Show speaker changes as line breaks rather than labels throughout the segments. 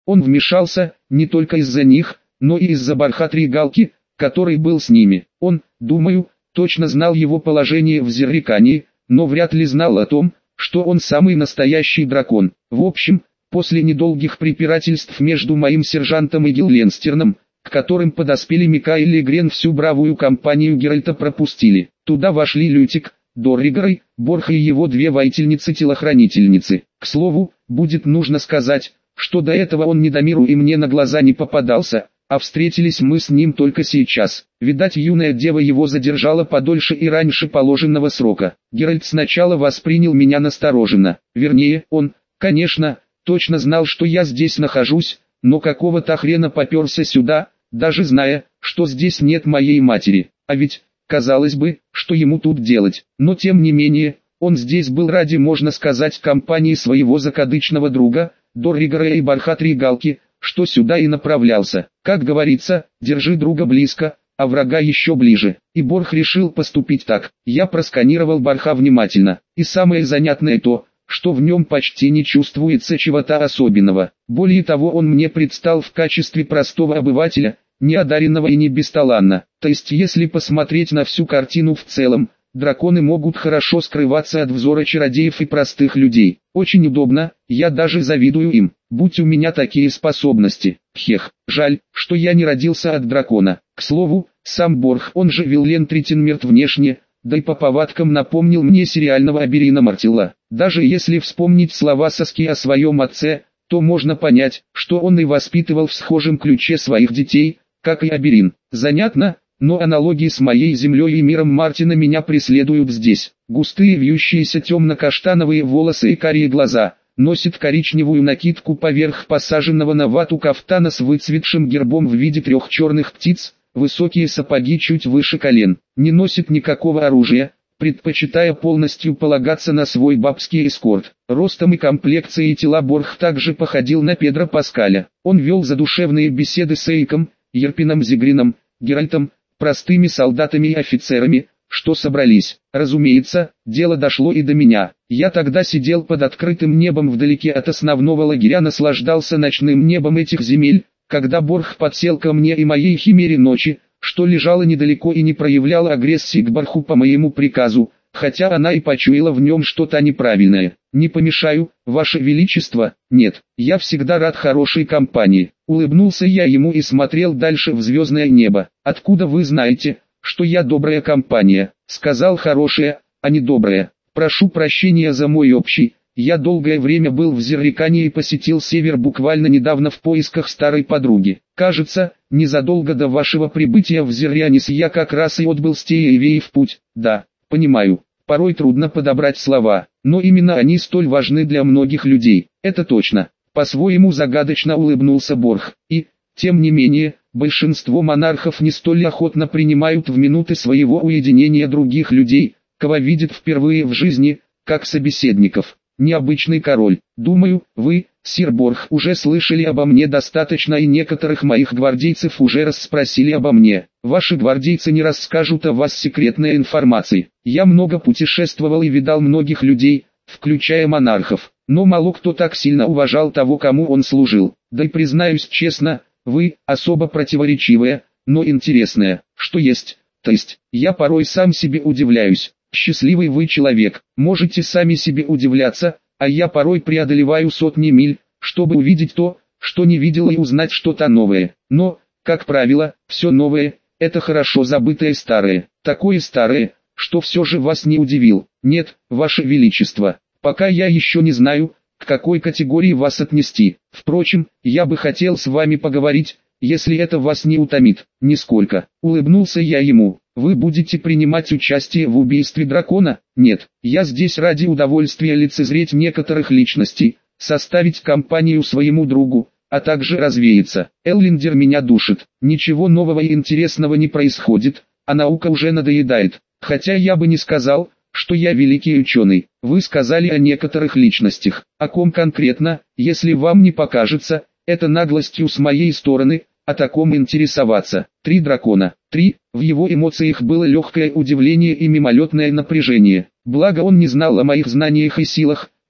Он вмешался, не только из-за них, но и из-за Бархатри Галки, который был с ними. Он, думаю, точно знал его положение в Зеррикании, но вряд ли знал о том, что он самый настоящий дракон. В общем, после недолгих препирательств между моим сержантом и Гилленстерном, к которым подоспели Микаэль и Грен, всю бравую компанию Геральта пропустили. Туда вошли Лютик, Дорригер, Борх и его две воительницы-телохранительницы. К слову, будет нужно сказать, что до этого он Недомиру и мне на глаза не попадался, а встретились мы с ним только сейчас. Видать, юная дева его задержала подольше и раньше положенного срока. Геральт сначала воспринял меня настороженно. Вернее, он, конечно, точно знал, что я здесь нахожусь, но какого-то хрена попёрся сюда, даже зная, что здесь нет моей матери. А ведь, казалось бы, что ему тут делать. Но тем не менее, он здесь был ради, можно сказать, компании своего закадычного друга, Дорригера и Бархатри Галки, что сюда и направлялся. Как говорится, держи друга близко, а врага еще ближе. И Борх решил поступить так. Я просканировал Борха внимательно. И самое занятное то, что в нем почти не чувствуется чего-то особенного. Более того, он мне предстал в качестве простого обывателя, не одаренного и не бесталанно. То есть, если посмотреть на всю картину в целом, драконы могут хорошо скрываться от взора чародеев и простых людей. Очень удобно, я даже завидую им. Будь у меня такие способности. Хех, жаль, что я не родился от дракона. К слову, сам Борх, он же Виллен Тритинмерт внешне, да и по повадкам напомнил мне сериального Аберина Мартилла. Даже если вспомнить слова Саски о своем отце, то можно понять, что он и воспитывал в схожем ключе своих детей, как и Аберин. Занятно, но аналогии с моей землей и миром Мартина меня преследуют здесь. Густые вьющиеся темно-каштановые волосы и карие глаза, носит коричневую накидку поверх посаженного на вату кафтана с выцветшим гербом в виде 3 черных птиц, высокие сапоги чуть выше колен, не носит никакого оружия, предпочитая полностью полагаться на свой бабский эскорт. Ростом и комплекцией тела Борх также походил на Педро Паскаля. Он вел задушевные беседы с Эйком, Ерпином Зигрином, Геральтом, простыми солдатами и офицерами, что собрались. Разумеется, дело дошло и до меня. Я тогда сидел под открытым небом вдалеке от основного лагеря, наслаждался ночным небом этих земель, когда Борх подсел ко мне и моей химере ночи, что лежала недалеко и не проявляла агрессии к Борху по моему приказу, хотя она и почуяла в нем что-то неправильное. «Не помешаю, Ваше Величество?» «Нет, я всегда рад хорошей компании». Улыбнулся я ему и смотрел дальше в звездное небо. «Откуда вы знаете, что я добрая компания?» «Сказал хорошая, а не добрая. Прошу прощения за мой общий. Я долгое время был в Зеррикане и посетил север буквально недавно в поисках старой подруги. Кажется, незадолго до вашего прибытия в Зеррианис я как раз и отбыл с Теевеи в путь. Да, понимаю, порой трудно подобрать слова, но именно они столь важны для многих людей. Это точно». По-своему загадочно улыбнулся Борх. И, тем не менее, большинство монархов не столь охотно принимают в минуты своего уединения других людей, кого видят впервые в жизни, как собеседников. Необычный король. Думаю, вы, сир Борх, уже слышали обо мне достаточно, и некоторых моих гвардейцев уже расспросили обо мне. Ваши гвардейцы не расскажут о вас секретной информации. Я много путешествовал и видал многих людей, включая монархов, но мало кто так сильно уважал того, кому он служил. Да и признаюсь честно, вы особо противоречивая, но интересная, что есть. То есть, я порой сам себе удивляюсь. Счастливый вы человек, можете сами себе удивляться, а я порой преодолеваю сотни миль, чтобы увидеть то, что не видел, и узнать что-то новое. Но, как правило, все новое – это хорошо забытое старое. Такое старое, что все же вас не удивил. Нет, Ваше Величество, пока я еще не знаю, к какой категории вас отнести. Впрочем, я бы хотел с вами поговорить, если это вас не утомит. Нисколько. Улыбнулся я ему. Вы будете принимать участие в убийстве дракона? Нет, я здесь ради удовольствия лицезреть некоторых личностей, составить компанию своему другу, а также развеяться. Эллиндер меня душит. Ничего нового и интересного не происходит, а наука уже надоедает. Хотя я бы не сказал, что я великий ученый. Вы сказали о некоторых личностях. О ком конкретно, если вам не покажется, это наглостью с моей стороны, о таком интересоваться. 3 дракона. 3. В его эмоциях было легкое удивление и мимолетное напряжение. Благо он не знал о моих знаниях и силах,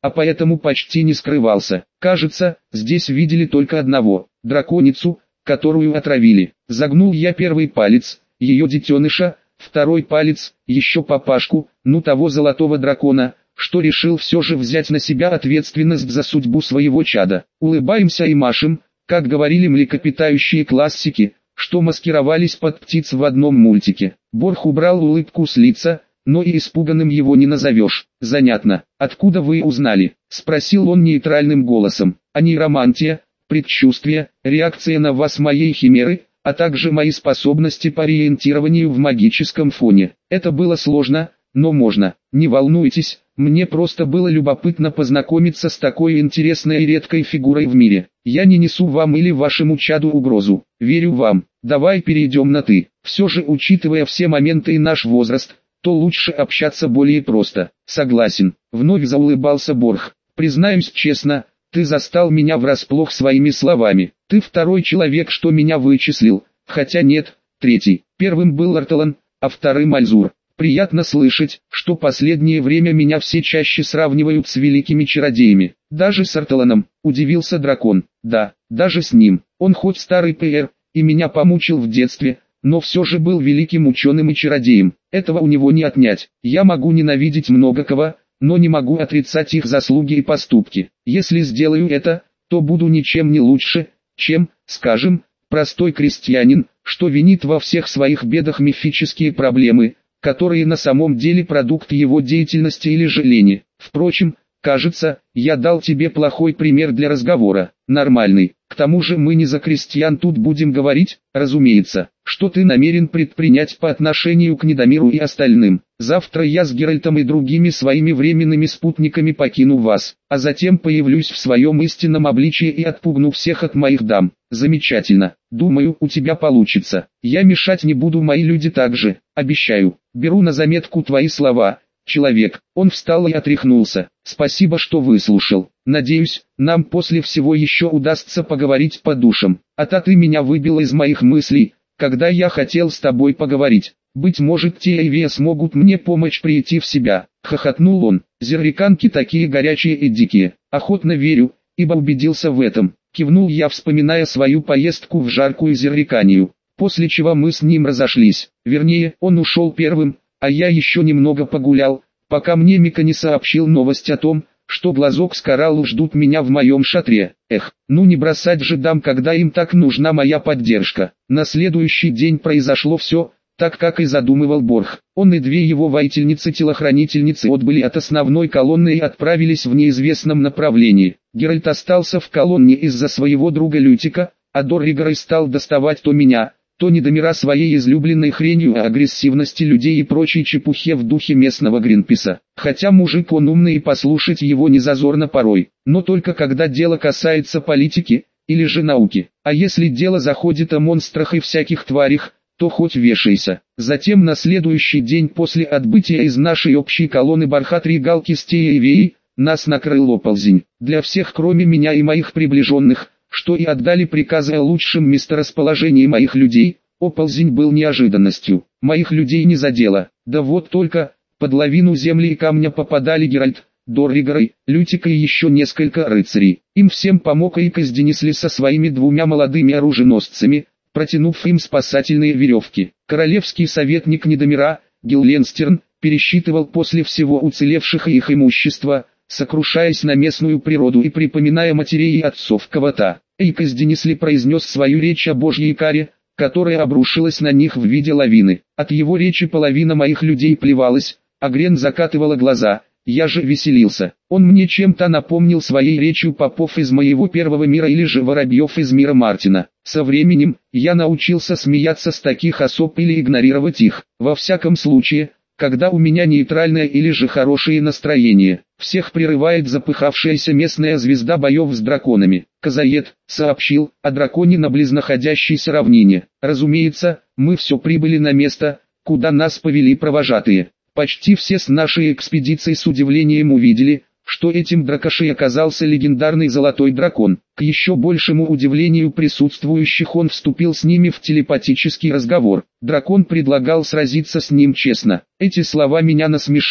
а поэтому почти не скрывался. Кажется, здесь видели только одного, драконицу, которую отравили. Загнул я первый палец, ее детеныша, второй палец, еще папашку, ну того золотого дракона, что решил все же взять на себя ответственность за судьбу своего чада. Улыбаемся и машем, как говорили млекопитающие классики, что маскировались под птиц в одном мультике. Борх убрал улыбку с лица, но и испуганным его не назовешь. «Занятно. Откуда вы узнали?» — спросил он нейтральным голосом. «А нейромантия, предчувствие, реакция на вас моей химеры, а также мои способности по ориентированию в магическом фоне. Это было сложно, но можно. Не волнуйтесь, мне просто было любопытно познакомиться с такой интересной и редкой фигурой в мире. Я не несу вам или вашему чаду угрозу. Верю вам. Давай перейдем на «ты». Все же, учитывая все моменты и наш возраст, то лучше общаться более просто. Согласен. Вновь заулыбался Борх. Признаюсь честно, ты застал меня врасплох своими словами. Ты второй человек, что меня вычислил. Хотя нет, третий. Первым был Арталан, а вторым Альзур. Приятно слышать, что последнее время меня все чаще сравнивают с великими чародеями. Даже с Арталаном, удивился дракон. Да, даже с ним. Он хоть старый ПР, и меня помучил в детстве, но все же был великим ученым и чародеем. Этого у него не отнять. Я могу ненавидеть много кого, но не могу отрицать их заслуги и поступки. Если сделаю это, то буду ничем не лучше, чем, скажем, простой крестьянин, что винит во всех своих бедах мифические проблемы, которые на самом деле продукт его деятельности или же лени. Впрочем, кажется, я дал тебе плохой пример для разговора. Нормальный. К тому же мы не за крестьян тут будем говорить, разумеется. Что ты намерен предпринять по отношению к Недомиру и остальным? Завтра я с Геральтом и другими своими временными спутниками покину вас, а затем появлюсь в своем истинном обличии и отпугну всех от моих дам. Замечательно. Думаю, у тебя получится. Я мешать не буду, мои люди также, обещаю. Беру на заметку твои слова, человек. Он встал и отряхнулся. Спасибо, что выслушал. Надеюсь, нам после всего еще удастся поговорить по душам. А-то ты меня выбил из моих мыслей, когда я хотел с тобой поговорить. Быть может, те Эйвия смогут мне помочь прийти в себя. Хохотнул он. Зерриканки такие горячие и дикие. Охотно верю, ибо убедился в этом. Кивнул я, вспоминая свою поездку в жаркую Зерриканию. После чего мы с ним разошлись. Вернее, он ушел первым, а я еще немного погулял, пока мне Мика не сообщил новость о том, что Глазок с Кораллу ждут меня в моем шатре. Эх, ну не бросать же дам, когда им так нужна моя поддержка. На следующий день произошло все, так как и задумывал Борх. Он и две его воительницы-телохранительницы отбыли от основной колонны и отправились в неизвестном направлении. Геральт остался в колонне из-за своего друга Лютика, а Дорригар стал доставать то меня, то Недомира своей излюбленной хренью о агрессивности людей и прочей чепухе в духе местного Гринписа. Хотя мужик он умный и послушать его не зазорно порой, но только когда дело касается политики, или же науки. А если дело заходит о монстрах и всяких тварях, то хоть вешайся. Затем на следующий день после отбытия из нашей общей колонны Бархатри Галки с Теей нас накрыл оползень. Для всех кроме меня и моих приближенных, что и отдали приказы о лучшем месторасположении моих людей, оползень был неожиданностью. Моих людей не задело. Да вот только, под лавину земли и камня попадали Геральт, Дорригар, Лютика и еще несколько рыцарей. Им всем помог Эйкос Денислис со своими двумя молодыми оруженосцами, протянув им спасательные веревки. Королевский советник Недомира, Гилленстерн, пересчитывал после всего уцелевших их имущества, сокрушаясь на местную природу и припоминая матерей и отцов Кавата. Эйкос Денислис произнес свою речь о Божьей каре, которая обрушилась на них в виде лавины. От его речи половина моих людей плевалась, а Грен закатывала глаза. Я же веселился. Он мне чем-то напомнил своей речью попов из моего первого мира или же воробьев из мира Мартина. Со временем, я научился смеяться с таких особ или игнорировать их. Во всяком случае, когда у меня нейтральное или же хорошее настроение, всех прерывает запыхавшаяся местная звезда боев с драконами. Казаед сообщил о драконе на близнаходящейся равнине. Разумеется, мы все прибыли на место, куда нас повели провожатые. Почти все с нашей экспедицией с удивлением увидели, что этим дракошей оказался легендарный золотой дракон. К еще большему удивлению присутствующих он вступил с ними в телепатический разговор. Дракон предлагал сразиться с ним честно. Эти слова меня насмешили,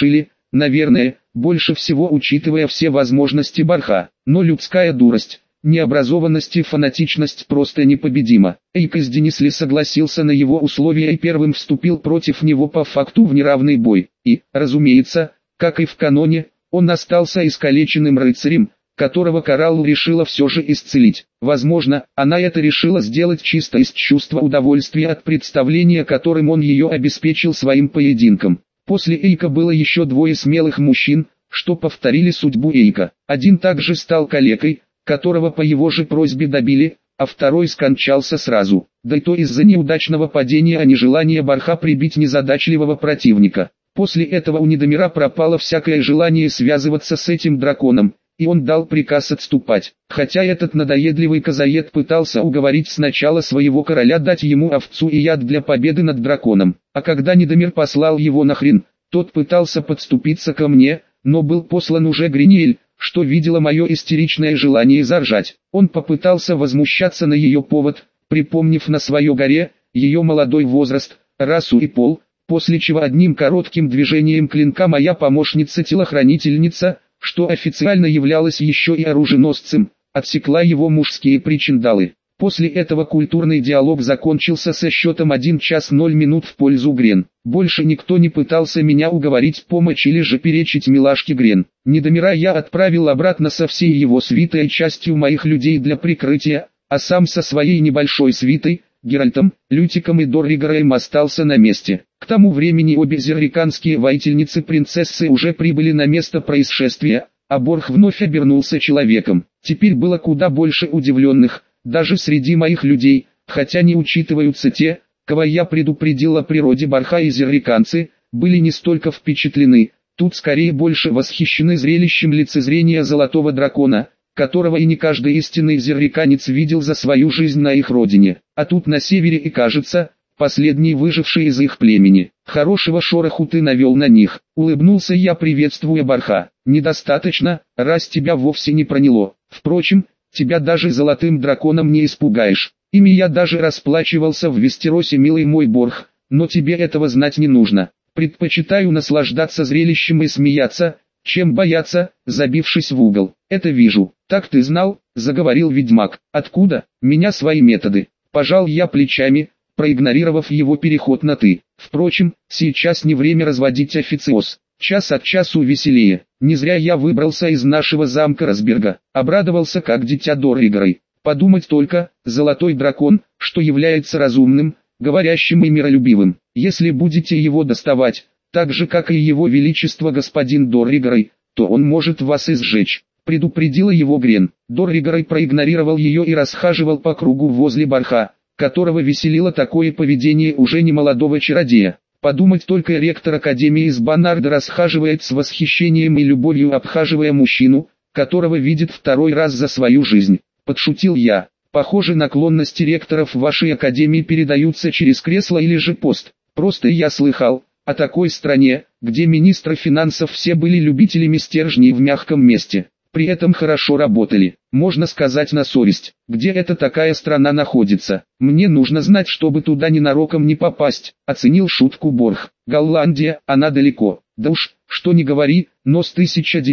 наверное, больше всего учитывая все возможности Барха. Но людская дурость, необразованность и фанатичность просто непобедима. Эйкос Денисли согласился на его условия и первым вступил против него по факту в неравный бой. И, разумеется, как и в каноне, он остался искалеченным рыцарем, которого Кораллу решила все же исцелить. Возможно, она это решила сделать чисто из чувства удовольствия от представления, которым он ее обеспечил своим поединком. После Эйка было еще двое смелых мужчин, что повторили судьбу Эйка. Один также стал калекой, которого по его же просьбе добили, а второй скончался сразу. Да и то из-за неудачного падения, а не желания Барха прибить незадачливого противника. После этого у Недомира пропало всякое желание связываться с этим драконом, и он дал приказ отступать. Хотя этот надоедливый козаед пытался уговорить сначала своего короля дать ему овцу и яд для победы над драконом. А когда Недомир послал его нахрен, тот пытался подступиться ко мне, но был послан уже Гриниэль, что видела мое истеричное желание заржать. Он попытался возмущаться на ее повод, припомнив на свое горе, ее молодой возраст, расу и пол, после чего одним коротким движением клинка моя помощница-телохранительница, что официально являлась еще и оруженосцем, отсекла его мужские причиндалы. После этого культурный диалог закончился со счетом 1 час 0 минут в пользу Грен. Больше никто не пытался меня уговорить помочь или же перечить милашке Грен. Недомира я отправил обратно со всей его свитой и частью моих людей для прикрытия, а сам со своей небольшой свитой, Геральтом, Лютиком и Дорригором остался на месте. К тому времени обе зерриканские воительницы-принцессы уже прибыли на место происшествия, а Борх вновь обернулся человеком. Теперь было куда больше удивленных, даже среди моих людей, хотя не учитываются те, кого я предупредил о природе Барха, и зерриканцы были не столько впечатлены, тут скорее больше восхищены зрелищем лицезрения золотого дракона, которого и не каждый истинный зерриканец видел за свою жизнь на их родине. А тут на севере и кажется, последний выживший из их племени. Хорошего шороху ты навел на них. Улыбнулся я, приветствуя Барха. Недостаточно, раз тебя вовсе не проняло. Впрочем, тебя даже золотым драконом не испугаешь. Ими я даже расплачивался в Вестеросе, милый мой Борх, но тебе этого знать не нужно. Предпочитаю наслаждаться зрелищем и смеяться, чем бояться, забившись в угол. Это вижу. Так ты знал, заговорил ведьмак. Откуда? Меня свои методы. Пожал я плечами, проигнорировав его переход на «ты». Впрочем, сейчас не время разводить официоз. Час от часу веселее. Не зря я выбрался из нашего замка Росберга. Обрадовался как дитя Дорригорой. Подумать только, золотой дракон, что является разумным, говорящим и миролюбивым. Если будете его доставать, так же как и его величество господин Дорригорой, то он может вас изжечь. Предупредила его Грен. Дорригорой проигнорировал ее и расхаживал по кругу возле Барха, которого веселило такое поведение уже немолодого чародея. Подумать только, ректор Академии из Банарда расхаживает с восхищением и любовью, обхаживая мужчину, которого видит второй раз за свою жизнь. Подшутил я. Похоже, наклонности ректоров вашей Академии передаются через кресло или же пост. Просто я слыхал о такой стране, где министры финансов все были любителями стержней в мягком месте. При этом хорошо работали, можно сказать, на совесть. Где эта такая страна находится? Мне нужно знать, чтобы туда ненароком не попасть, оценил шутку Борх. Голландия, она далеко. Да уж, что ни говори, но с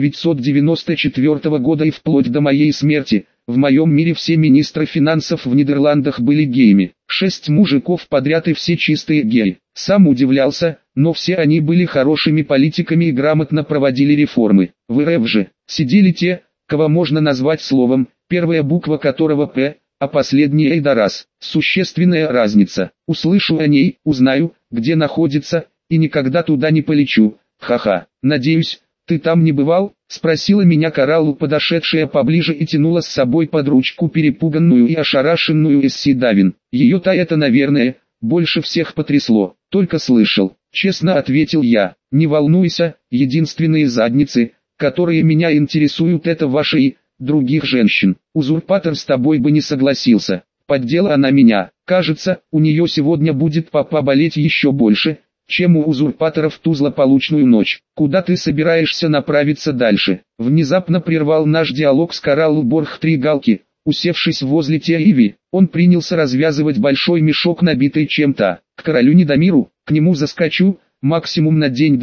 1994 года и вплоть до моей смерти, в моем мире все министры финансов в Нидерландах были геями. 6 мужиков подряд и все чистые геи. Сам удивлялся, но все они были хорошими политиками и грамотно проводили реформы. В РФ же сидели те, кого можно назвать словом, первая буква которого «П», а последняя «Эйдарас». Существенная разница. Услышу о ней, узнаю, где находится, и никогда туда не полечу. Ха-ха. Надеюсь, ты там не бывал? Спросила меня Кораллу, подошедшая поближе и тянула с собой под ручку перепуганную и ошарашенную Эсси Давин. Ее-то это, наверное, больше всех потрясло. Только слышал. Честно ответил я. Не волнуйся, единственные задницы, которые меня интересуют, это ваши и других женщин. Узурпатор с тобой бы не согласился. Поддела она меня. Кажется, у нее сегодня будет папа болеть еще больше, чем у узурпаторов ту злополучную ночь. Куда ты собираешься направиться дальше? Внезапно прервал наш диалог с Кораллу Борх Тригалки. Усевшись возле Теиви, он принялся развязывать большой мешок, набитый чем-то. К королю Недомиру, к нему заскочу, максимум на день-два,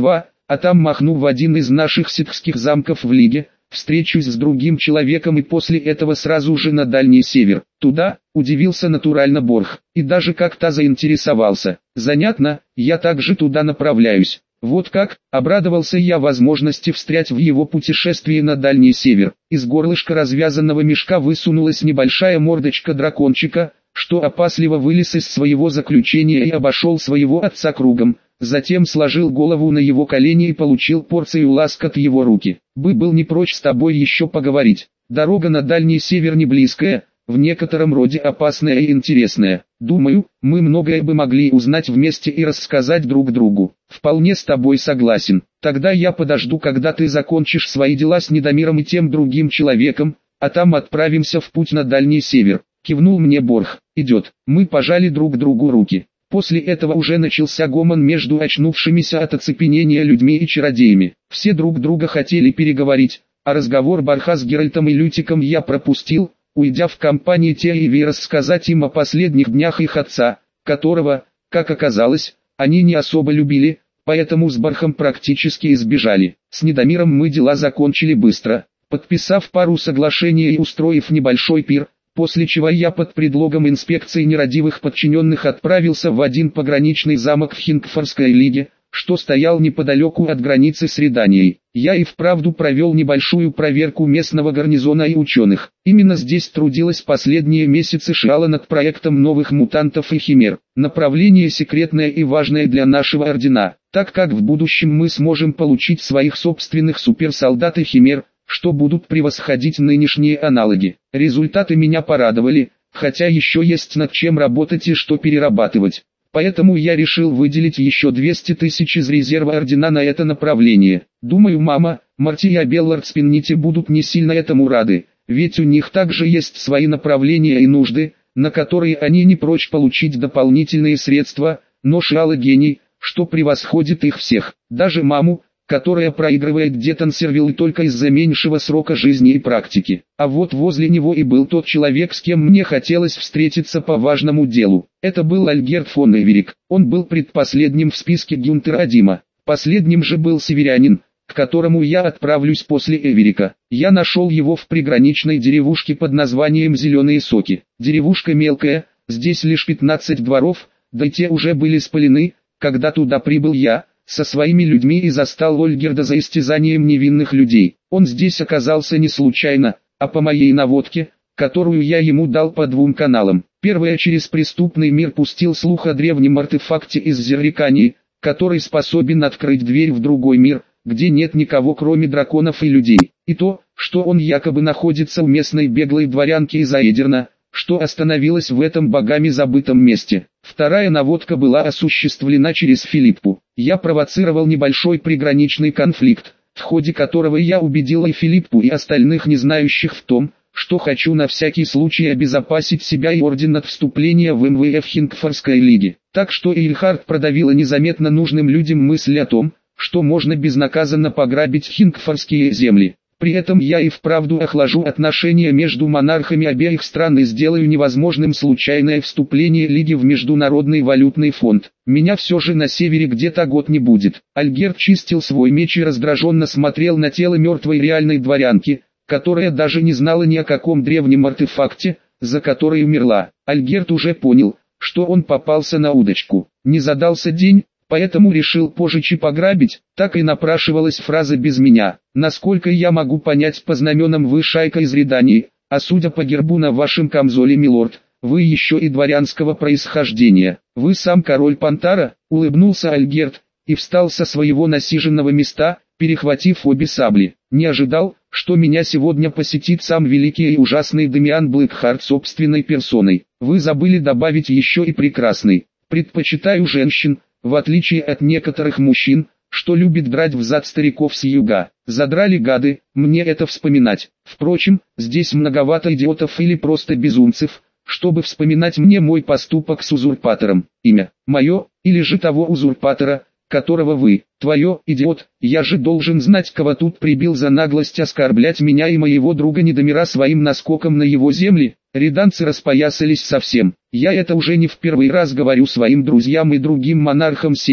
а там махну в один из наших ситхских замков в Лиге, встречусь с другим человеком и после этого сразу же на Дальний Север. Туда, удивился натурально Борх, и даже как-то заинтересовался. Занятно, я также туда направляюсь. Вот как, обрадовался я возможности встрять в его путешествие на Дальний Север. Из горлышка развязанного мешка высунулась небольшая мордочка дракончика, что опасливо вылез из своего заключения и обошел своего отца кругом. Затем сложил голову на его колени и получил порцию ласк от его руки. Был не прочь с тобой еще поговорить. Дорога на Дальний Север не близкая, в некотором роде опасная и интересная. Думаю, мы многое бы могли узнать вместе и рассказать друг другу. Вполне с тобой согласен. Тогда я подожду, когда ты закончишь свои дела с Недомиром и тем другим человеком, а там отправимся в путь на Дальний Север. Кивнул мне Борх. Идет. Мы пожали друг другу руки. После этого уже начался гомон между очнувшимися от оцепенения людьми и чародеями. Все друг друга хотели переговорить, а разговор Борха с Геральтом и Лютиком я пропустил, уйдя в компании Тееви рассказать им о последних днях их отца, которого, как оказалось, они не особо любили, поэтому с Борхом практически избежали. С Недомиром мы дела закончили быстро, подписав пару соглашений и устроив небольшой пир, после чего я под предлогом инспекции нерадивых подчиненных отправился в один пограничный замок в Хингфорской лиге, что стоял неподалеку от границы с Реданией. Я и вправду провел небольшую проверку местного гарнизона и ученых. Именно здесь трудилась последние месяцы Шиала над проектом новых мутантов и химер. Направление секретное и важное для нашего ордена, так как в будущем мы сможем получить своих собственных суперсолдат и химер, что будут превосходить нынешние аналоги. Результаты меня порадовали, хотя еще есть над чем работать и что перерабатывать. Поэтому я решил выделить еще 200 тысяч из резерва ордена на это направление. Думаю, мама, Марти и Абеллард Спиннити будут не сильно этому рады, ведь у них также есть свои направления и нужды, на которые они не прочь получить дополнительные средства, но Шиал гений, что превосходит их всех. Даже маму, которая проигрывает Детансервилл только из-за меньшего срока жизни и практики. А вот возле него и был тот человек, с кем мне хотелось встретиться по важному делу. Это был Альгерт фон Эверик. Он был предпоследним в списке Гюнтера Дима. Последним же был северянин, к которому я отправлюсь после Эверика. Я нашел его в приграничной деревушке под названием Зеленые Соки. Деревушка мелкая, здесь лишь 15 дворов, да и те уже были спалены, когда туда прибыл я со своими людьми и застал Ольгерда за истязанием невинных людей. Он здесь оказался не случайно, а по моей наводке, которую я ему дал по 2 каналам. Первая через преступный мир пустил слух о древнем артефакте из Зеррикании, который способен открыть дверь в другой мир, где нет никого кроме драконов и людей. И то, что он якобы находится у местной беглой дворянки из Аэдерна, что остановилась в этом богами забытом месте. Вторая наводка была осуществлена через Филиппу. Я провоцировал небольшой приграничный конфликт, в ходе которого я убедил и Филиппу, и остальных не знающих в том, что хочу на всякий случай обезопасить себя и орден от вступления в МВФ Хингфорской лиги. Так что Эйльхард продавила незаметно нужным людям мысль о том, что можно безнаказанно пограбить хингфорские земли. При этом я и вправду охлажу отношения между монархами обеих стран и сделаю невозможным случайное вступление Лиги в Международный валютный фонд. Меня все же на севере где-то год не будет. Альгерт чистил свой меч и раздраженно смотрел на тело мертвой реальной дворянки, которая даже не знала ни о каком древнем артефакте, за который умерла. Альгерт уже понял, что он попался на удочку. Не задался день, поэтому решил пожечь и пограбить, так и напрашивалась фраза без меня. Насколько я могу понять, по знаменам вы шайка из Редании, а судя по гербу на вашем камзоле, милорд, вы еще и дворянского происхождения. Вы сам король Пантара, улыбнулся Альгерт, и встал со своего насиженного места, перехватив обе сабли. Не ожидал, что меня сегодня посетит сам великий и ужасный Демиан Блэкхарт собственной персоной. Вы забыли добавить еще и прекрасный. Предпочитаю женщин, в отличие от некоторых мужчин, что любит драть взад стариков с юга. Задрали гады, мне это вспоминать. Впрочем, здесь многовато идиотов или просто безумцев, чтобы вспоминать мне мой поступок с узурпатором. Имя мое, или же того узурпатора, которого вы, твое, идиот, я же должен знать, кого тут прибил за наглость оскорблять меня и моего друга Недомира своим наскоком на его земли. Реданцы распоясались совсем. Я это уже не в первый раз говорю своим друзьям и другим монархам Севера,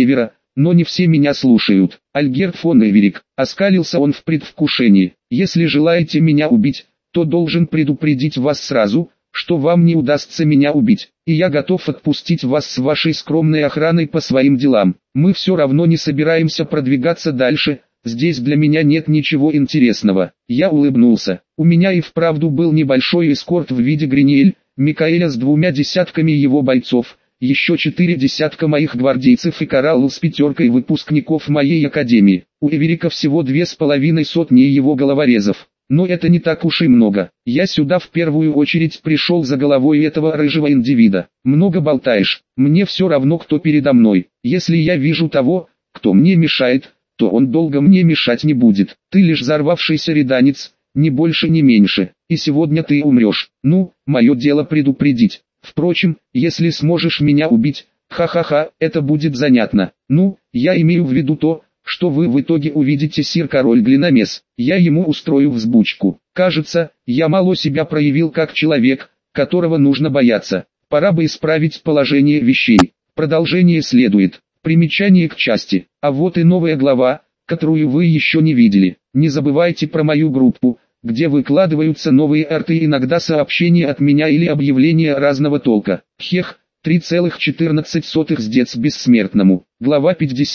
но не все меня слушают. Альгерт фон Эверик, оскалился он в предвкушении, если желаете меня убить, то должен предупредить вас сразу, что вам не удастся меня убить, и я готов отпустить вас с вашей скромной охраной по своим делам. Мы все равно не собираемся продвигаться дальше, здесь для меня нет ничего интересного. Я улыбнулся. У меня и вправду был небольшой эскорт в виде Гриниэль, Микаэля с 2 десятками его бойцов, еще 4 десятка моих гвардейцев и Коралл с 5 выпускников моей академии. У Эверика всего 2,5 его головорезов. Но это не так уж и много. Я сюда в первую очередь пришел за головой этого рыжего индивида. Много болтаешь, мне все равно кто передо мной. Если я вижу того, кто мне мешает, то он долго мне мешать не будет. Ты лишь взорвавшийся реданец, ни больше ни меньше. И сегодня ты умрешь. Ну, мое дело предупредить. Впрочем, если сможешь меня убить, ха-ха-ха, это будет занятно. Ну, я имею в виду то, что вы в итоге увидите, сир король Глиномес. Я ему устрою взбучку. Кажется, я мало себя проявил как человек, которого нужно бояться. Пора бы исправить положение вещей. Продолжение следует. Примечание к части. А вот и новая глава, которую вы еще не видели. Не забывайте про мою группу, где выкладываются новые арты и иногда сообщения от меня или объявления разного толка. Хех. 3,14 сдец бессмертному. Глава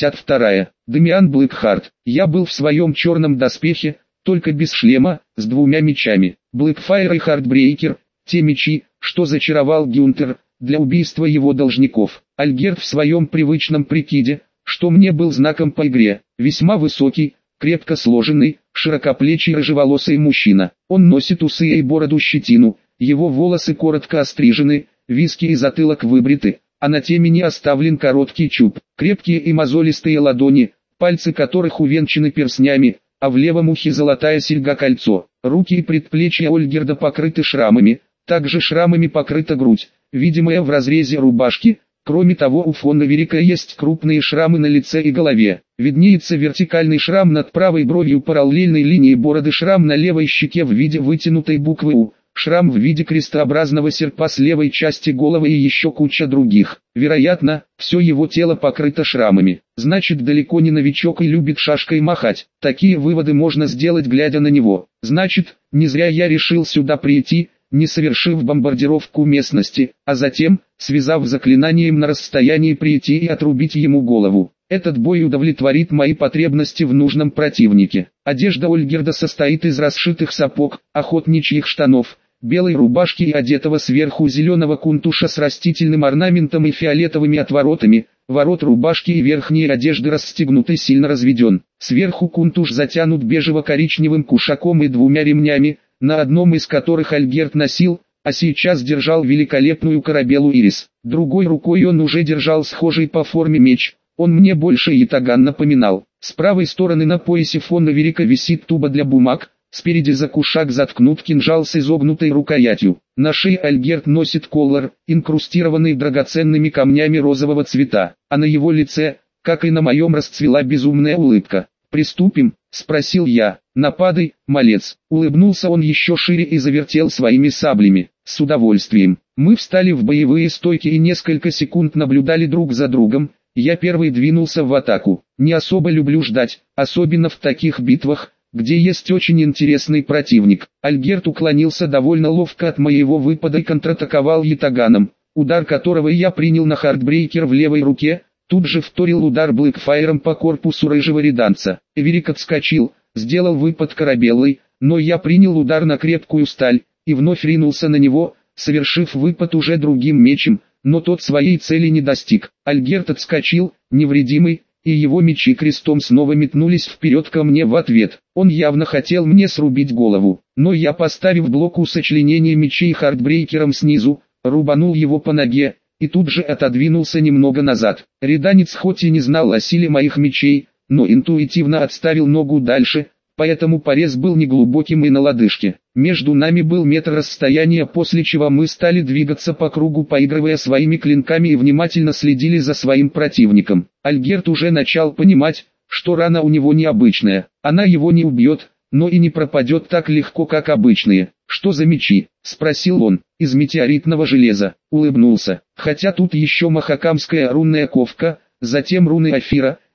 52. Дамиан Блэкхарт. Я был в своем черном доспехе, только без шлема, с 2 мечами. Блэкфайр и Хартбрейкер, те мечи, что зачаровал Гюнтер, для убийства его должников. Альгерт в своем привычном прикиде, что мне был знаком по игре. Весьма высокий, крепко сложенный, широкоплечий рыжеволосый мужчина. Он носит усы и бороду-щетину, его волосы коротко острижены, виски и затылок выбриты, а на темени оставлен короткий чуб. Крепкие и мозолистые ладони, пальцы которых увенчаны перстнями, а в левом ухе золотая серьга-кольцо. Руки и предплечья Ольгерда покрыты шрамами, также шрамами покрыта грудь, видимая в разрезе рубашки. Кроме того, у фон Эверика есть крупные шрамы на лице и голове. Виднеется вертикальный шрам над правой бровью параллельной линии бороды, шрам на левой щеке в виде вытянутой буквы «У», шрам в виде крестообразного серпа с левой части головы и еще куча других. Вероятно, все его тело покрыто шрамами. Значит, далеко не новичок и любит шашкой махать. Такие выводы можно сделать, глядя на него. Значит, не зря я решил сюда прийти, не совершив бомбардировку местности, а затем, связав заклинанием на расстоянии, прийти и отрубить ему голову. Этот бой удовлетворит мои потребности в нужном противнике. Одежда Ольгерда состоит из расшитых сапог, охотничьих штанов, белой рубашки и одетого сверху зеленого кунтуша с растительным орнаментом и фиолетовыми отворотами. Ворот рубашки и верхней одежды расстегнуты, сильно разведен. Сверху кунтуш затянут бежево-коричневым кушаком и 2 ремнями, на одном из которых Альгерт носил, а сейчас держал великолепную корабелу Ирис. Другой рукой он уже держал схожий по форме меч. Он мне больше ятаган напоминал. С правой стороны на поясе фон Эверика висит туба для бумаг, спереди за кушак заткнут кинжал с изогнутой рукоятью. На шее Альгерт носит коллар, инкрустированный драгоценными камнями розового цвета, а на его лице, как и на моем, расцвела безумная улыбка. «Приступим?» — спросил я. «Нападай, малец!» Улыбнулся он еще шире и завертел своими саблями. «С удовольствием». Мы встали в боевые стойки и несколько секунд наблюдали друг за другом. Я первый двинулся в атаку. Не особо люблю ждать, особенно в таких битвах, где есть очень интересный противник. Альгерт уклонился довольно ловко от моего выпада и контратаковал ятаганом, удар которого я принял на Хартбрейкер в левой руке. Тут же вторил удар Блэкфайром по корпусу рыжего реданца. Эверик отскочил, сделал выпад корабеллой, но я принял удар на крепкую сталь, и вновь ринулся на него, совершив выпад уже другим мечем, но тот своей цели не достиг. Альгерт отскочил, невредимый, и его мечи крестом снова метнулись вперед ко мне в ответ. Он явно хотел мне срубить голову, но я, поставив блок у сочленения мечей Хартбрейкером снизу, рубанул его по ноге, и тут же отодвинулся немного назад. Реданец хоть и не знал о силе моих мечей, но интуитивно отставил ногу дальше, поэтому порез был неглубоким и на лодыжке. Между нами был метр расстояния, после чего мы стали двигаться по кругу, поигрывая своими клинками, и внимательно следили за своим противником. Альгерт уже начал понимать, что рана у него необычная. Она его не убьет, но и не пропадет так легко, как обычные. «Что за мечи?» — спросил он. «Из метеоритного железа», — улыбнулся. «Хотя тут еще махакамская рунная ковка, затем руны Афира,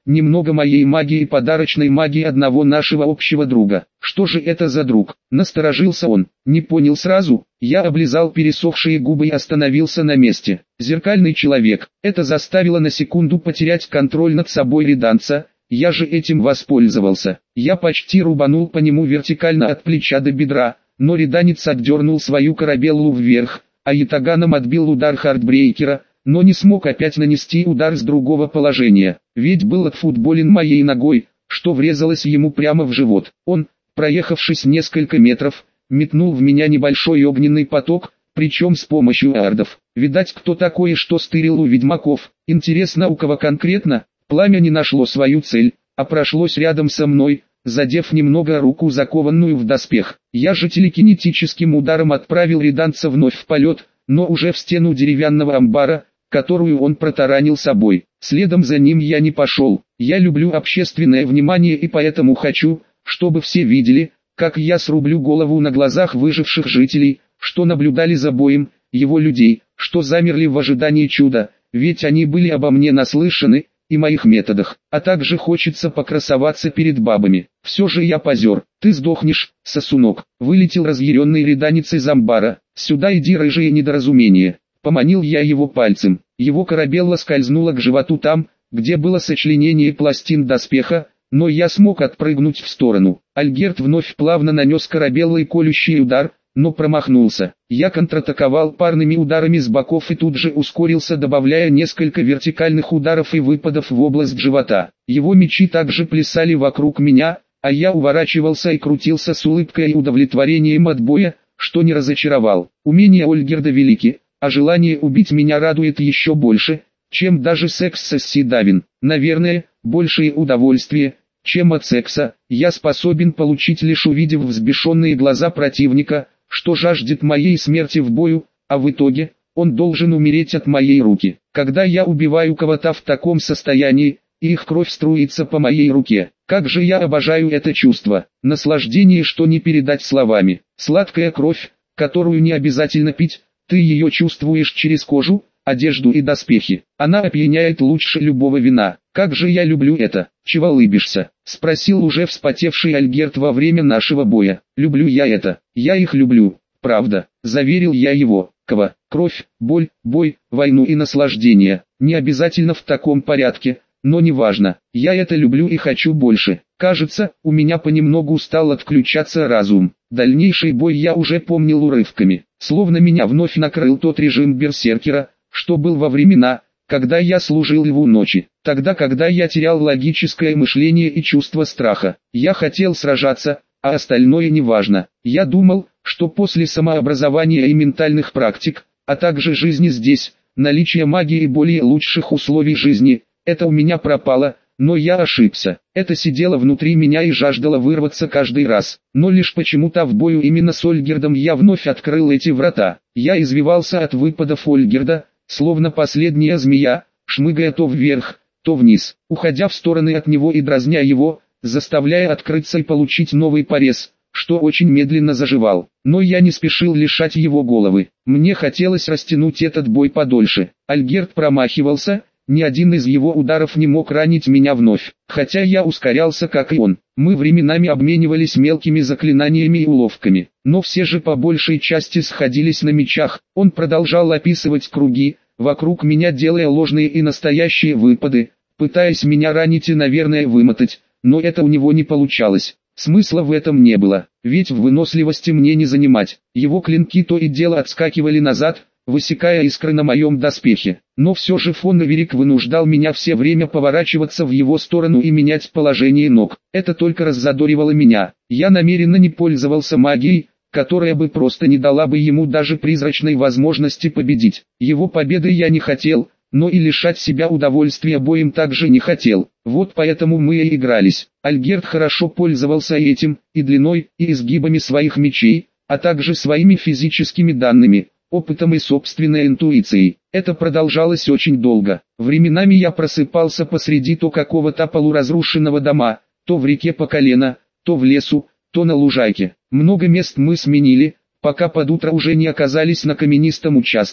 немного моей магии и подарочной магии одного нашего общего друга. Что же это за друг? Насторожился он. Не понял сразу. Я облизал пересохшие губы и остановился на месте. Зеркальный человек. Это заставило на секунду потерять контроль над собой риданца. Я же этим воспользовался. Я почти рубанул по нему вертикально от плеча до бедра, но риданец отдернул свою корабеллу вверх, а ятаганом отбил удар хардбрейкера, но не смог опять нанести удар с другого положения, ведь был отфутболен моей ногой, что врезалось ему прямо в живот. Он, проехавшись несколько метров, метнул в меня небольшой огненный поток, причем с помощью ардов. Видать, кто такой, что стырил у ведьмаков. Интересно, у кого конкретно? Пламя не нашло свою цель, а прошлось рядом со мной, задев немного руку, закованную в доспех. Я же телекинетическим ударом отправил риданца вновь в полет, но уже в стену деревянного амбара, которую он протаранил собой. Следом за ним я не пошел. Я люблю общественное внимание и поэтому хочу, чтобы все видели, как я срублю голову на глазах выживших жителей, что наблюдали за боем, его людей, что замерли в ожидании чуда, ведь они были обо мне наслышаны, и моих методах, а также хочется покрасоваться перед бабами. Все же я позер. Ты сдохнешь, сосунок. Вылетел разъяренный риданец из амбара. Сюда иди, рыжее недоразумение. Поманил я его пальцем. Его корабелла скользнула к животу там, где было сочленение пластин доспеха, но я смог отпрыгнуть в сторону. Альгерт вновь плавно нанес корабеллой колющий удар, но промахнулся. Я контратаковал парными ударами с боков и тут же ускорился, добавляя несколько вертикальных ударов и выпадов в область живота. Его мечи также плясали вокруг меня, а я уворачивался и крутился с улыбкой и удовлетворением от боя, что не разочаровал. Умения Ольгерда велики, а желание убить меня радует еще больше, чем даже секс с Сидавин. Наверное, большее удовольствие, чем от секса, я способен получить, лишь увидев взбешенные глаза противника, что жаждет моей смерти в бою, а в итоге, он должен умереть от моей руки. Когда я убиваю кого-то в таком состоянии, и их кровь струится по моей руке, как же я обожаю это чувство, наслаждение, что не передать словами. Сладкая кровь, которую не обязательно пить, ты ее чувствуешь через кожу, одежду и доспехи. Она опьяняет лучше любого вина. Как же я люблю это. Чего улыбишься? Спросил уже вспотевший Альгерт во время нашего боя. Люблю я это. Я их люблю. Правда. Заверил я его. Кровь, боль, бой, войну и наслаждение. Не обязательно в таком порядке, но не важно. Я это люблю и хочу больше. Кажется, у меня понемногу стал отключаться разум. Дальнейший бой я уже помнил урывками. Словно меня вновь накрыл тот режим берсеркера, что был во времена, когда я служил Льву Ночи. Тогда, когда я терял логическое мышление и чувство страха. Я хотел сражаться, а остальное не важно. Я думал, что после самообразования и ментальных практик, а также жизни здесь, наличие магии и более лучших условий жизни, это у меня пропало, но я ошибся. Это сидело внутри меня и жаждало вырваться каждый раз. Но лишь почему-то в бою именно с Ольгердом я вновь открыл эти врата. Я извивался от выпадов Ольгерда, словно последняя змея, шмыгая то вверх, то вниз, уходя в стороны от него и дразня его, заставляя открыться и получить новый порез, что очень медленно заживал. Но я не спешил лишать его головы. Мне хотелось растянуть этот бой подольше. Альгерт промахивался, ни один из его ударов не мог ранить меня вновь, хотя я ускорялся как и он. Мы временами обменивались мелкими заклинаниями и уловками, но все же по большей части сходились на мечах. Он продолжал описывать круги вокруг меня, делая ложные и настоящие выпады, пытаясь меня ранить и, наверное, вымотать, но это у него не получалось. Смысла в этом не было, ведь в выносливости мне не занимать. Его клинки то и дело отскакивали назад, высекая искры на моем доспехе. Но все же фон Эверик вынуждал меня все время поворачиваться в его сторону и менять положение ног. Это только раззадоривало меня. Я намеренно не пользовался магией, которая бы просто не дала бы ему даже призрачной возможности победить. Его победы я не хотел, но и лишать себя удовольствия боем также не хотел. Вот поэтому мы и игрались. Альгерт хорошо пользовался этим, и длиной, и изгибами своих мечей, а также своими физическими данными, опытом и собственной интуицией. Это продолжалось очень долго. Временами я просыпался посреди то какого-то полуразрушенного дома, то в реке по колено, то в лесу, то на лужайке. Много мест мы сменили, пока под утро уже не оказались на каменистом участке,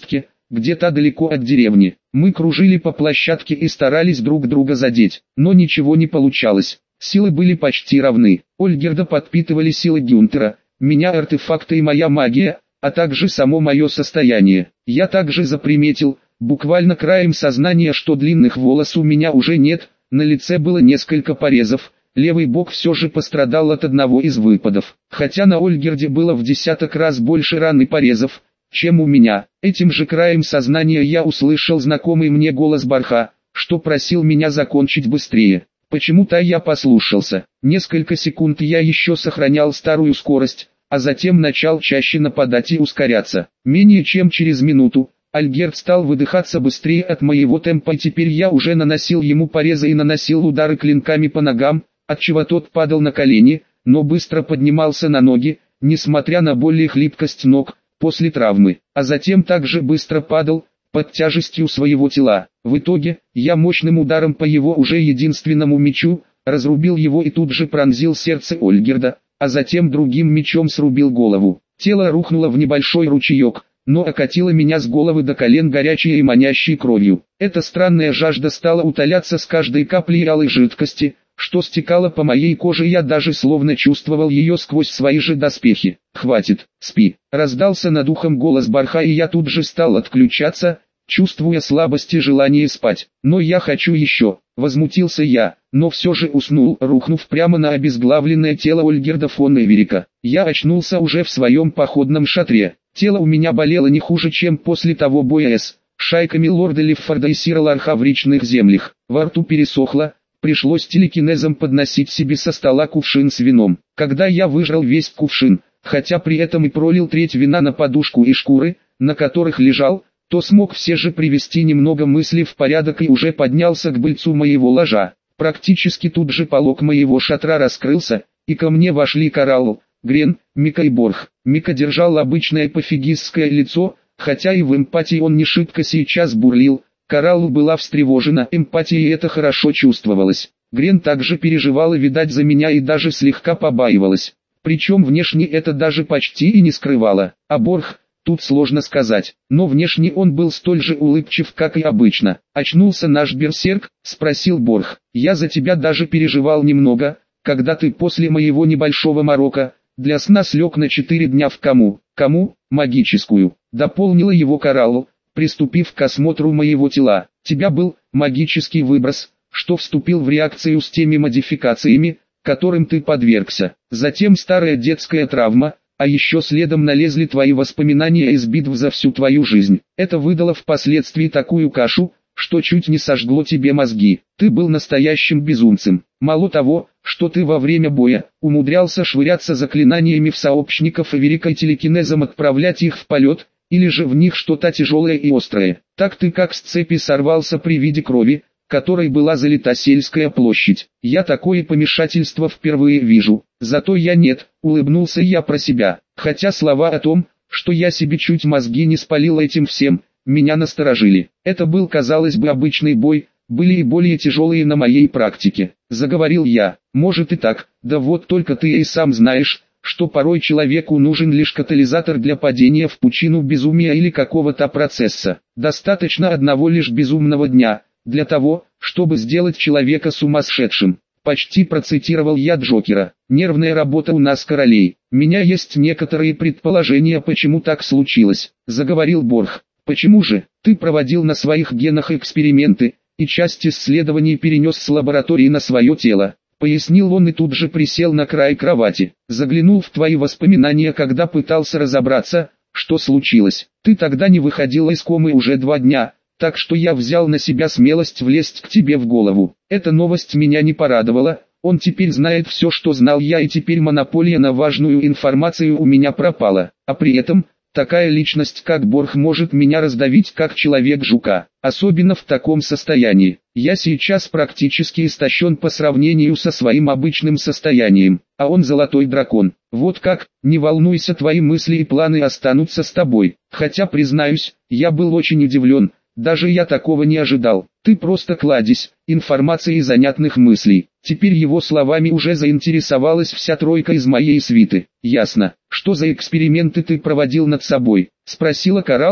где-то далеко от деревни. Мы кружили по площадке и старались друг друга задеть, но ничего не получалось. Силы были почти равны. Ольгерда подпитывали силы Гюнтера, меня артефакты и моя магия, а также само мое состояние. Я также заприметил, буквально краем сознания, что длинных волос у меня уже нет, на лице было несколько порезов, левый бок все же пострадал от одного из выпадов. Хотя на Ольгерде было в 10 раз больше ран и порезов, чем у меня. Этим же краем сознания я услышал знакомый мне голос Барха, что просил меня закончить быстрее. Почему-то я послушался. Несколько секунд я еще сохранял старую скорость, а затем начал чаще нападать и ускоряться. Менее чем через минуту, Альгерд стал выдыхаться быстрее от моего темпа, и теперь я уже наносил ему порезы и наносил удары клинками по ногам, отчего тот падал на колени, но быстро поднимался на ноги, несмотря на боль и хлипкость ног, после травмы, а затем также быстро падал, под тяжестью своего тела. В итоге, я мощным ударом по его уже единственному мечу, разрубил его и тут же пронзил сердце Ольгерда, а затем другим мечом срубил голову. Тело рухнуло в небольшой ручеек, но окатило меня с головы до колен горячей и манящей кровью. Эта странная жажда стала утоляться с каждой каплей алой жидкости, что стекало по моей коже, и я даже словно чувствовал ее сквозь свои же доспехи. «Хватит, спи!» Раздался над ухом голос Барха, и я тут же стал отключаться, чувствуя слабость и желание спать. «Но я хочу еще!» — возмутился я, но все же уснул, рухнув прямо на обезглавленное тело Ольгерда фон Эверика. Я очнулся уже в своем походном шатре. Тело у меня болело не хуже, чем после того боя с шайками лорда Лиффорда и Сира Ларха в речных землях. Во рту пересохло. Пришлось телекинезом подносить себе со стола кувшин с вином. Когда я выжрал весь кувшин, хотя при этом и пролил треть вина на подушку и шкуры, на которых лежал, то смог все же привести немного мыслей в порядок и уже поднялся к быльцу моего ложа. Практически тут же полог моего шатра раскрылся, и ко мне вошли Карал, Грен, Мика и Борх. Мика держал обычное пофигистское лицо, хотя и в эмпатии он не шибко сейчас бурлил. Каралу была встревожена эмпатией, и это хорошо чувствовалось. Грен также переживала, видать, за меня и даже слегка побаивалась. Причем внешне это даже почти и не скрывала. А Борх, тут сложно сказать, но внешне он был столь же улыбчив, как и обычно. «Очнулся наш берсерк?» — спросил Борх. «Я за тебя даже переживал немного, когда ты после моего небольшого морока для сна слег на 4 дня в кому?» «Магическую», — дополнила его Каралу, приступив к осмотру моего тела. «Тебя был магический выброс, что вступил в реакцию с теми модификациями, которым ты подвергся. Затем старая детская травма, а еще следом налезли твои воспоминания из битв за всю твою жизнь. Это выдало впоследствии такую кашу, что чуть не сожгло тебе мозги. Ты был настоящим безумцем. Мало того, что ты во время боя умудрялся швыряться заклинаниями в сообщников Эверика и телекинезом отправлять их в полет, или же в них что-то тяжелое и острое. Так ты как с цепи сорвался при виде крови, которой была залита сельская площадь. Я такое помешательство впервые вижу, зато я нет», — улыбнулся я про себя. Хотя слова о том, что я себе чуть мозги не спалил этим всем, меня насторожили. Это был, казалось бы, обычный бой, были и более тяжелые на моей практике. Заговорил я. «Может и так, да вот только ты и сам знаешь, что порой человеку нужен лишь катализатор для падения в пучину безумия или какого-то процесса. Достаточно одного лишь безумного дня, для того, чтобы сделать человека сумасшедшим». Почти процитировал я Джокера. «Нервная работа у нас, королей. Меня есть некоторые предположения, почему так случилось», — заговорил Борх. «Почему же? Ты проводил на своих генах эксперименты, и часть исследований перенес с лаборатории на свое тело», — пояснил он и тут же присел на край кровати. «Заглянул в твои воспоминания, когда пытался разобраться, что случилось. Ты тогда не выходила из комы уже 2 дня, так что я взял на себя смелость влезть к тебе в голову. Эта новость меня не порадовала, он теперь знает все, что знал я, и теперь монополия на важную информацию у меня пропала. А при этом, такая личность как Борх может меня раздавить как человек-жука, особенно в таком состоянии. Я сейчас практически истощен по сравнению со своим обычным состоянием, а он золотой дракон. Вот как, не волнуйся, твои мысли и планы останутся с тобой». Хотя, признаюсь, я был очень удивлен, даже я такого не ожидал. «Ты просто кладезь информации и занятных мыслей». Теперь его словами уже заинтересовалась вся тройка из моей свиты. «Ясно. Что за эксперименты ты проводил над собой?» — спросила Каралу,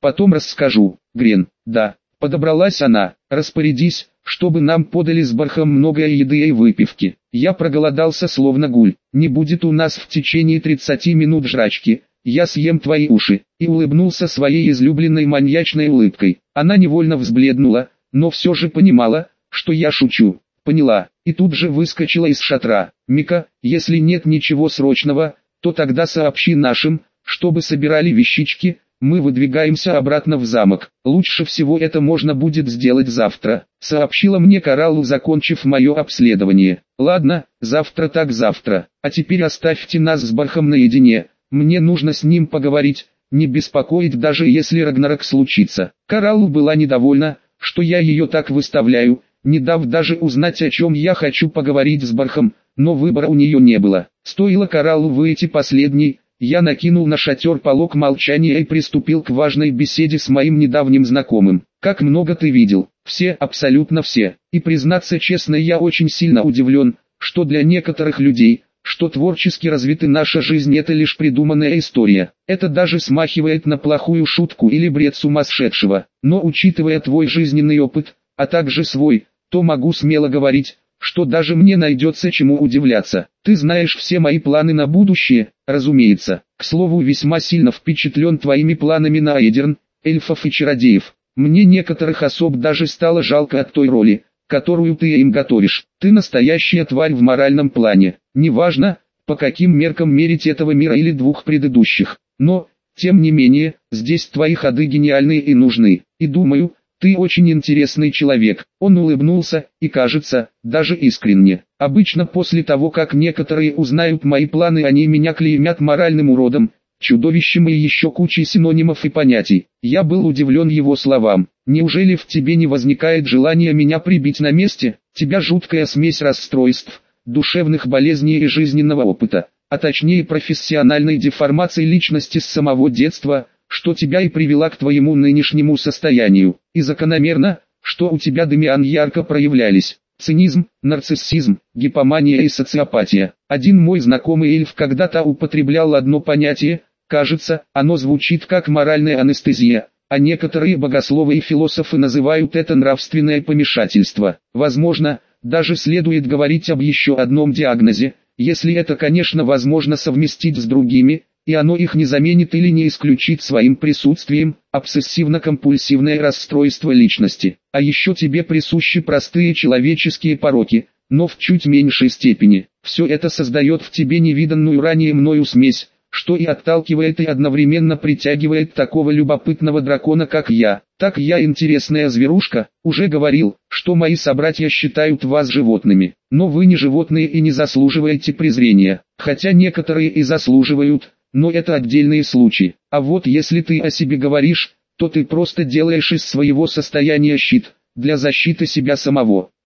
потом расскажу. Грен, да, подобралась она, распорядись, чтобы нам подали с Бархом много еды и выпивки. Я проголодался словно гуль, не будет у нас в течение 30 минут жрачки, я съем твои уши, и улыбнулся своей излюбленной маньячной улыбкой. Она невольно взбледнула, но все же понимала, что я шучу. Поняла, и тут же выскочила из шатра. Мика, если нет ничего срочного, то тогда сообщи нашим, чтобы собирали вещички, мы выдвигаемся обратно в замок. Лучше всего это можно будет сделать завтра, сообщила мне Кораллу, закончив мое обследование. Ладно, завтра так завтра, а теперь оставьте нас с Бархом наедине, мне нужно с ним поговорить, не беспокоить даже если Рагнарок случится. Кораллу была недовольна, что я ее так выставляю, не дав даже узнать, о чем я хочу поговорить с Бархом, но выбора у нее не было. Стоило Кораллу выйти последней, я накинул на шатер полог молчания и приступил к важной беседе с моим недавним знакомым. «Как много ты видел?» «Все, абсолютно все. И признаться честно, я очень сильно удивлен, что для некоторых людей, что творчески развиты, наша жизнь — это лишь придуманная история. Это даже смахивает на плохую шутку или бред сумасшедшего. Но учитывая твой жизненный опыт, а также свой, то могу смело говорить, что даже мне найдется чему удивляться. Ты знаешь все мои планы на будущее, разумеется. К слову, весьма сильно впечатлен твоими планами на Эдерн, эльфов и чародеев. Мне некоторых особ даже стало жалко от той роли, которую ты им готовишь. Ты настоящая тварь в моральном плане. Неважно, по каким меркам мерить этого мира или двух предыдущих. Но, тем не менее, здесь твои ходы гениальные и нужны. И думаю, ты очень интересный человек. Он улыбнулся, и кажется, даже искренне. Обычно после того, как некоторые узнают мои планы, они меня клеймят моральным уродом, чудовищем и еще кучей синонимов и понятий. Я был удивлен его словам. Неужели в тебе не возникает желания меня прибить на месте? Тебя жуткая смесь расстройств, душевных болезней и жизненного опыта, а точнее профессиональной деформации личности с самого детства, что тебя и привела к твоему нынешнему состоянию. И закономерно, что у тебя, Демиан, ярко проявлялись цинизм, нарциссизм, гипомания и социопатия. Один мой знакомый эльф когда-то употреблял одно понятие, кажется, оно звучит как моральная анестезия, а некоторые богословы и философы называют это нравственное помешательство. Возможно, даже следует говорить об еще одном диагнозе, если это, конечно, возможно совместить с другими, и оно их не заменит или не исключит своим присутствием, обсессивно-компульсивное расстройство личности. А еще тебе присущи простые человеческие пороки, но в чуть меньшей степени. Все это создает в тебе невиданную ранее мною смесь, что и отталкивает и одновременно притягивает такого любопытного дракона, как я. Так я интересная зверушка, уже говорил, что мои собратья считают вас животными. Но вы не животные и не заслуживаете презрения, хотя некоторые и заслуживают. Но это отдельные случаи. А вот если ты о себе говоришь, то ты просто делаешь из своего состояния щит, для защиты себя самого.